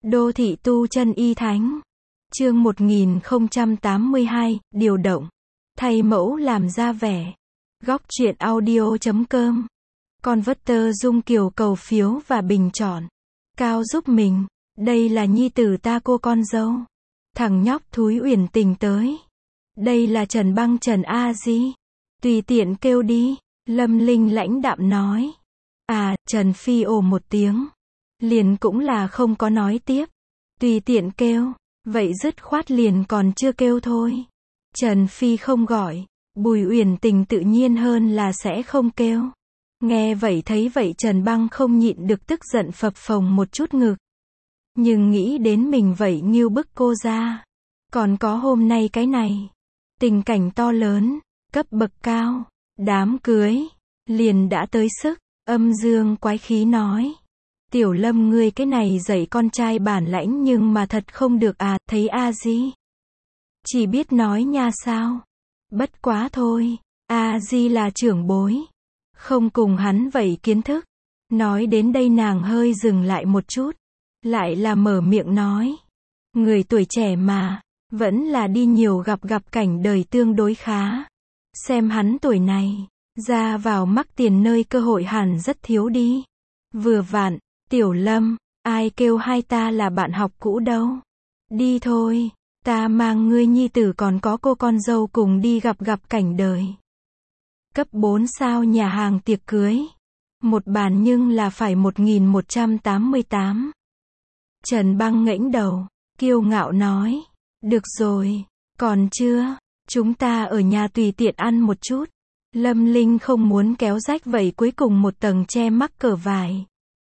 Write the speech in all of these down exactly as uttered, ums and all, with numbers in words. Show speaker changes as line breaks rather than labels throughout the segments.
Đô thị tu chân y thánh. Chương một nghìn không trăm tám mươi hai, điều động. Thay mẫu làm ra vẻ. Góc truyện audio chấm com. Converter Dung Kiều cầu phiếu và bình chọn. Cao giúp mình. Đây là nhi tử ta cô con dâu. Thằng nhóc thúi Uyển Tình tới. Đây là Trần Băng Trần A Di. Tùy tiện kêu đi. Lâm Linh lãnh đạm nói. À, Trần Phi ồ một tiếng. Liền cũng là không có nói tiếp. Tùy tiện kêu. Vậy dứt khoát liền còn chưa kêu thôi. Trần Phi không gọi. Bùi Uyển Tình tự nhiên hơn là sẽ không kêu. Nghe vậy thấy vậy Trần Băng không nhịn được tức giận phập phồng một chút ngực. Nhưng nghĩ đến mình vậy nghiêu bức cô ra. Còn có hôm nay cái này. Tình cảnh to lớn. Cấp bậc cao. Đám cưới. Liền đã tới sức. Âm dương quái khí nói. Tiểu Lâm ngươi cái này dạy con trai bản lãnh nhưng mà thật không được à, thấy A Di. Chỉ biết nói nha sao. Bất quá thôi. A Di là trưởng bối. Không cùng hắn vậy kiến thức. Nói đến đây nàng hơi dừng lại một chút. Lại là mở miệng nói. Người tuổi trẻ mà. Vẫn là đi nhiều gặp gặp cảnh đời tương đối khá. Xem hắn tuổi này. Ra vào mắc tiền nơi cơ hội hẳn rất thiếu đi. Vừa vặn. Tiểu Lâm, ai kêu hai ta là bạn học cũ đâu. Đi thôi, ta mang ngươi nhi tử còn có cô con dâu cùng đi gặp gặp cảnh đời. Cấp bốn sao nhà hàng tiệc cưới. Một bàn nhưng là phải một nghìn một trăm tám mươi tám. Trần Băng ngẩng đầu, kiêu ngạo nói. Được rồi, còn chưa, chúng ta ở nhà tùy tiện ăn một chút. Lâm Linh không muốn kéo rách vậy cuối cùng một tầng che mắc cỡ vải.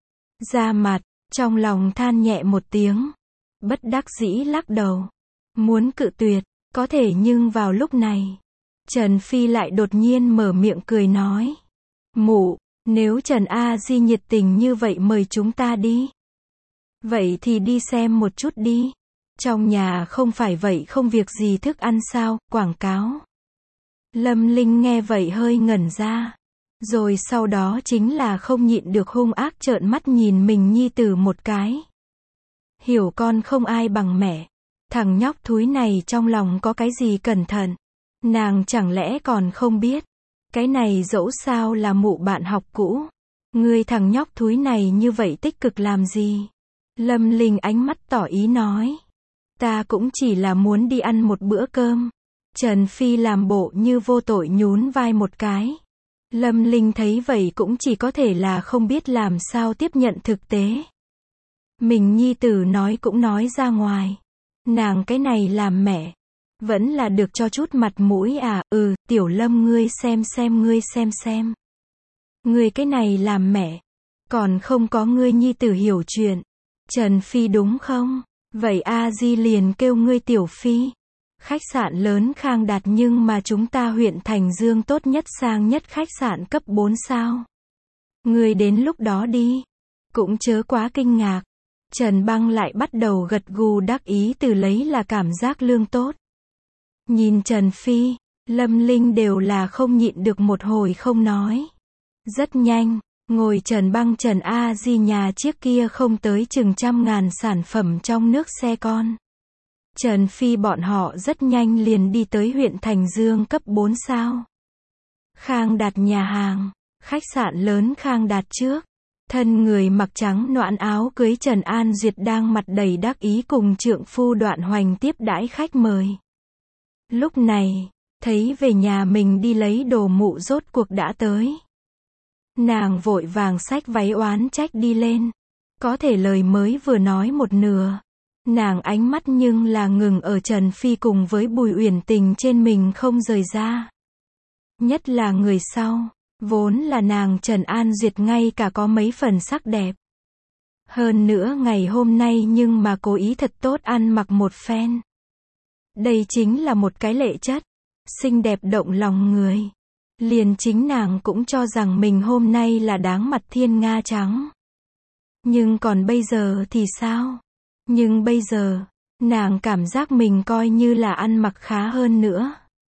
Ra mặt, trong lòng than nhẹ một tiếng. Bất đắc dĩ lắc đầu. Muốn cự tuyệt, có thể nhưng vào lúc này. Trần Phi lại đột nhiên mở miệng cười nói. Mụ, nếu Trần A Di nhiệt tình như vậy mời chúng ta đi. Vậy thì đi xem một chút đi. Trong nhà không phải vậy không việc gì thức ăn sao, quảng cáo. Lâm Linh nghe vậy hơi ngẩn ra. Rồi sau đó chính là không nhịn được hung ác trợn mắt nhìn mình nhi tử một cái. Hiểu con không ai bằng mẹ. Thằng nhóc thúi này trong lòng có cái gì cẩn thận. Nàng chẳng lẽ còn không biết. Cái này dẫu sao là mụ bạn học cũ. Ngươi thằng nhóc thúi này như vậy tích cực làm gì? Lâm Linh ánh mắt tỏ ý nói. Ta cũng chỉ là muốn đi ăn một bữa cơm. Trần Phi làm bộ như vô tội nhún vai một cái. Lâm Linh thấy vậy cũng chỉ có thể là không biết làm sao tiếp nhận thực tế. Mình nhi tử nói cũng nói ra ngoài. Nàng cái này làm mẹ. Vẫn là được cho chút mặt mũi à, ừ, Tiểu Lâm ngươi xem xem ngươi xem xem. Ngươi cái này làm mẹ. Còn không có ngươi nhi tử hiểu chuyện. Trần Phi đúng không? Vậy A Di liền kêu ngươi Tiểu Phi. Khách sạn lớn Khang Đạt nhưng mà chúng ta huyện Thành Dương tốt nhất sang nhất khách sạn cấp bốn sao. Người đến lúc đó đi. Cũng chớ quá kinh ngạc. Trần Băng lại bắt đầu gật gù đắc ý từ lấy là cảm giác lương tốt. Nhìn Trần Phi, Lâm Linh đều là không nhịn được một hồi không nói. Rất nhanh, ngồi Trần Băng Trần A Di nhà chiếc kia không tới chừng trăm ngàn sản phẩm trong nước xe con. Trần Phi bọn họ rất nhanh liền đi tới huyện Thành Dương cấp bốn sao. Khang Đạt nhà hàng, khách sạn lớn Khang Đạt trước. Thân người mặc trắng noãn áo cưới Trần An Duyệt đang mặt đầy đắc ý cùng trượng phu Đoạn Hoành tiếp đãi khách mời. Lúc này, thấy về nhà mình đi lấy đồ mụ rốt cuộc đã tới. Nàng vội vàng xách váy oán trách đi lên. Có thể lời mới vừa nói một nửa. Nàng ánh mắt nhưng là ngừng ở Trần Phi cùng với Bùi Uyển Tình trên mình không rời ra. Nhất là người sau, vốn là nàng Trần An Duyệt ngay cả có mấy phần sắc đẹp. Hơn nữa ngày hôm nay nhưng mà cố ý thật tốt ăn mặc một phen. Đây chính là một cái lệ chất, xinh đẹp động lòng người. Liền chính nàng cũng cho rằng mình hôm nay là đáng mặt thiên nga trắng. Nhưng còn bây giờ thì sao? Nhưng bây giờ, nàng cảm giác mình coi như là ăn mặc khá hơn nữa.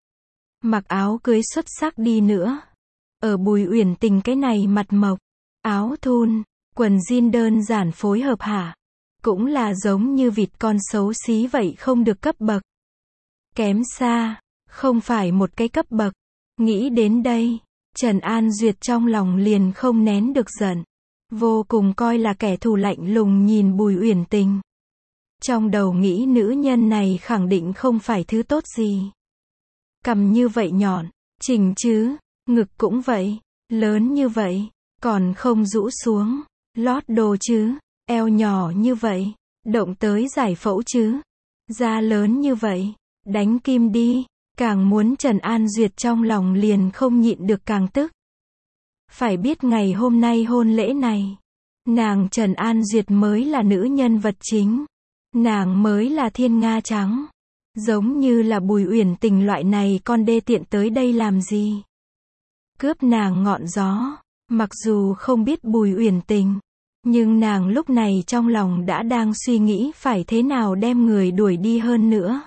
Mặc áo cưới xuất sắc đi nữa. Ở Bùi Uyển Tình cái này mặt mộc, áo thun, quần jean đơn giản phối hợp hạ. cũng là giống như vịt con xấu xí vậy, không được cấp bậc. Kém xa, không phải một cái cấp bậc. Nghĩ đến đây, Trần An Duyệt trong lòng liền không nén được giận. Vô cùng coi là kẻ thù lạnh lùng nhìn Bùi Uyển Tình. Trong đầu nghĩ nữ nhân này khẳng định không phải thứ tốt gì. Cằm như vậy nhọn, chỉnh chứ, ngực cũng vậy, lớn như vậy, còn không rũ xuống, lót đồ chứ, eo nhỏ như vậy, động tới giải phẫu chứ, da lớn như vậy, đánh kim đi, càng muốn Trần An Duyệt trong lòng liền không nhịn được càng tức. Phải biết ngày hôm nay hôn lễ này, nàng Trần An Duyệt mới là nữ nhân vật chính, nàng mới là thiên nga trắng. Giống như là Bùi Uyển Tình loại này con đê tiện tới đây làm gì? Cướp nàng ngọn gió. Mặc dù không biết Bùi Uyển Tình, nhưng nàng lúc này trong lòng đã đang suy nghĩ phải thế nào đem người đuổi đi hơn nữa.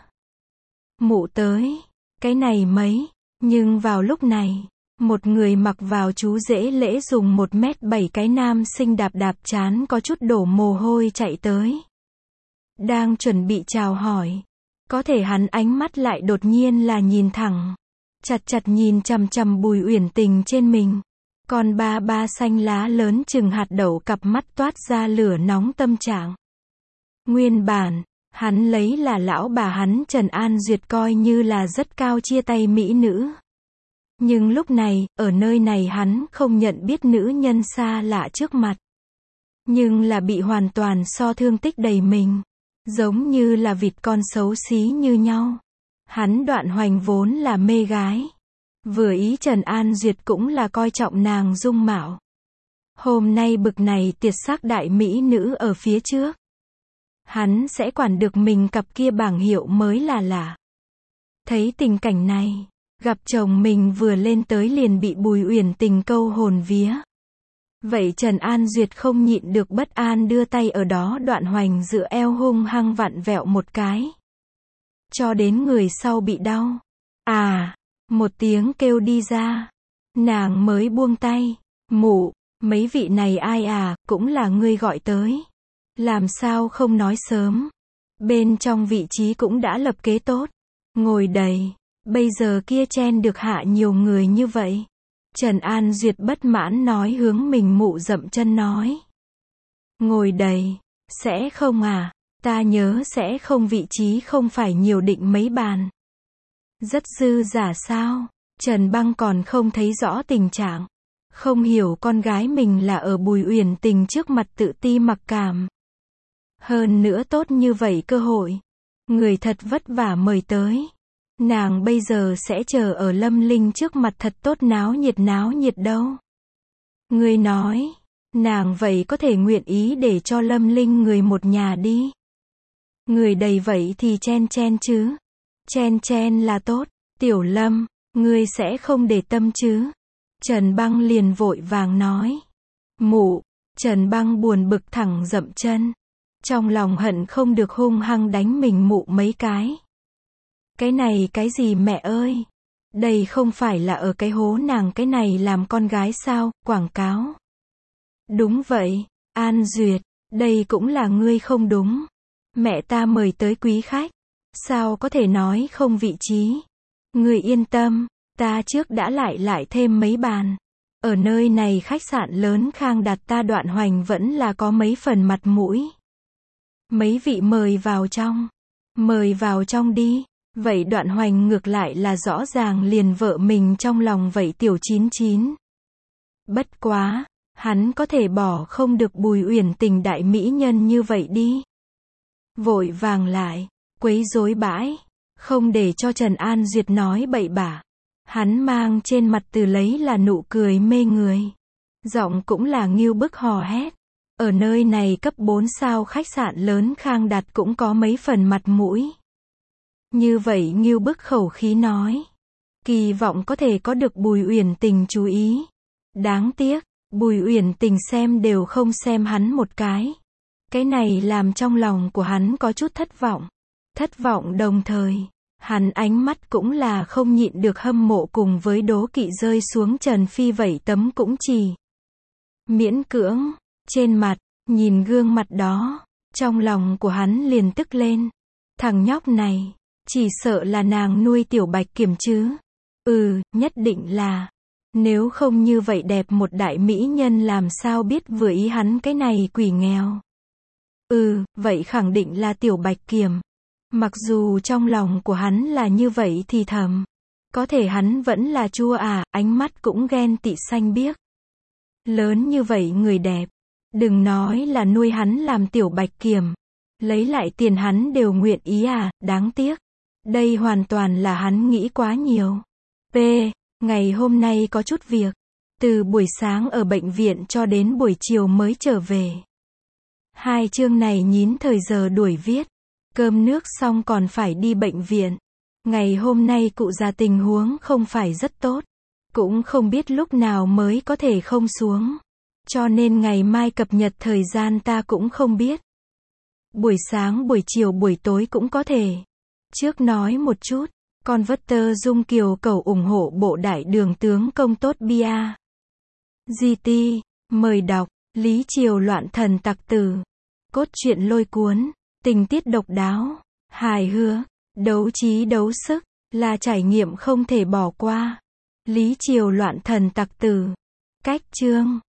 Mụ tới, cái này mấy, nhưng vào lúc này, một người mặc vào chú rễ lễ dùng một mét bảy cái nam sinh đạp đạp chán có chút đổ mồ hôi chạy tới. Đang chuẩn bị chào hỏi. Có thể hắn ánh mắt lại đột nhiên là nhìn thẳng, chặt chặt nhìn chằm chằm Bùi Uyển Tình trên mình. Còn ba ba xanh lá lớn chừng hạt đậu cặp mắt toát ra lửa nóng tâm trạng. Nguyên bản, hắn lấy là lão bà hắn Trần An Duyệt coi như là rất cao chia tay mỹ nữ. Nhưng lúc này, ở nơi này hắn không nhận biết nữ nhân xa lạ trước mặt. Nhưng là bị hoàn toàn so thương tích đầy mình. Giống như là vịt con xấu xí như nhau. Hắn Đoạn Hoành vốn là mê gái. Vừa ý Trần An Duyệt cũng là coi trọng nàng dung mạo. Hôm nay bực này tiệt sắc đại mỹ nữ ở phía trước. Hắn sẽ quản được mình cặp kia bảng hiệu mới là lạ. Thấy tình cảnh này, gặp chồng mình vừa lên tới liền bị Bùi Uyển Tình câu hồn vía. Vậy Trần An Duyệt không nhịn được bất an đưa tay ở đó Đoạn Hoành dựa eo hung hăng vặn vẹo một cái. Cho đến người sau bị đau. À, một tiếng kêu đi ra. Nàng mới buông tay. Mụ, mấy vị này ai à, cũng là ngươi gọi tới. Làm sao không nói sớm. Bên trong vị trí cũng đã lập kế tốt. Ngồi đầy. Bây giờ kia chen được hạ nhiều người như vậy. Trần An Duyệt bất mãn nói hướng mình mụ dậm chân nói. Ngồi đầy, sẽ không à, ta nhớ sẽ không vị trí không phải nhiều định mấy bàn. Rất dư giả sao, Trần Băng còn không thấy rõ tình trạng. Không hiểu con gái mình là ở Bùi Uyển Tình trước mặt tự ti mặc cảm. Hơn nữa tốt như vậy cơ hội. Người thật vất vả mời tới. Nàng bây giờ sẽ chờ ở Lâm Linh trước mặt thật tốt náo nhiệt náo nhiệt đâu. Người nói, nàng vậy có thể nguyện ý để cho Lâm Linh người một nhà đi. Người đầy vậy thì chen chen chứ. Chen chen là tốt, Tiểu Lâm, ngươi sẽ không để tâm chứ. Trần Băng liền vội vàng nói. Mụ, Trần Băng buồn bực thẳng dậm chân. Trong lòng hận không được hung hăng đánh mình mụ mấy cái. Cái này cái gì mẹ ơi? Đây không phải là ở cái hố nàng cái này làm con gái sao, quảng cáo. Đúng vậy, An Duyệt, đây cũng là ngươi không đúng. Mẹ ta mời tới quý khách. Sao có thể nói không vị trí? Ngươi yên tâm, ta trước đã lại lại thêm mấy bàn. Ở nơi này khách sạn lớn Khang Đạt ta Đoạn Hoành vẫn là có mấy phần mặt mũi. Mấy vị mời vào trong. Mời vào trong đi. Vậy Đoạn Hoành ngược lại là rõ ràng liền vợ mình trong lòng vậy tiểu chín chín. Bất quá, hắn có thể bỏ không được Bùi Uyển Tình đại mỹ nhân như vậy đi. Vội vàng lại, quấy rối bãi, không để cho Trần An Duyệt nói bậy bạ. Hắn mang trên mặt từ lấy là nụ cười mê người. Giọng cũng là nghêu bức hò hét. Ở nơi này cấp bốn sao khách sạn lớn Khang Đạt cũng có mấy phần mặt mũi. Như vậy nghêu bức khẩu khí nói. Kỳ vọng có thể có được Bùi Uyển Tình chú ý. Đáng tiếc, Bùi Uyển Tình xem đều không xem hắn một cái. Cái này làm trong lòng của hắn có chút thất vọng. Thất vọng đồng thời, hắn ánh mắt cũng là không nhịn được hâm mộ cùng với đố kỵ rơi xuống Trần Phi vẩy tấm cũng chỉ. Miễn cưỡng, trên mặt, nhìn gương mặt đó, Trong lòng của hắn liền tức lên. Thằng nhóc này, chỉ sợ là nàng nuôi tiểu bạch kiểm chứ. Ừ, nhất định là. Nếu không như vậy đẹp một đại mỹ nhân làm sao biết vừa ý hắn cái này quỷ nghèo. Ừ, vậy khẳng định là tiểu bạch kiểm. Mặc dù trong lòng của hắn là như vậy thì thầm. Có thể hắn vẫn là chua à, ánh mắt cũng ghen tị xanh biếc. Lớn như vậy người đẹp. Đừng nói là nuôi hắn làm tiểu bạch kiểm. Lấy lại tiền hắn đều nguyện ý à, đáng tiếc. Đây hoàn toàn là hắn nghĩ quá nhiều. P. Ngày hôm nay có chút việc. Từ buổi sáng ở bệnh viện cho đến buổi chiều mới trở về. Hai chương này nhín thời giờ đuổi viết. Cơm nước xong còn phải đi bệnh viện. Ngày hôm nay cụ già tình huống không phải rất tốt. Cũng không biết lúc nào mới có thể không xuống. Cho nên ngày mai cập nhật thời gian ta cũng không biết. Buổi sáng, buổi chiều, buổi tối cũng có thể. Trước nói một chút. Con vất tơ Dung Kiều cầu ủng hộ bộ đại đường tướng công tốt bia. giê tê. Mời đọc. Lý Triều loạn thần tặc tử. Cốt truyện lôi cuốn. Tình tiết độc đáo. Hài hước. Đấu trí đấu sức. Là trải nghiệm không thể bỏ qua. Lý Triều loạn thần tặc tử. Cách chương.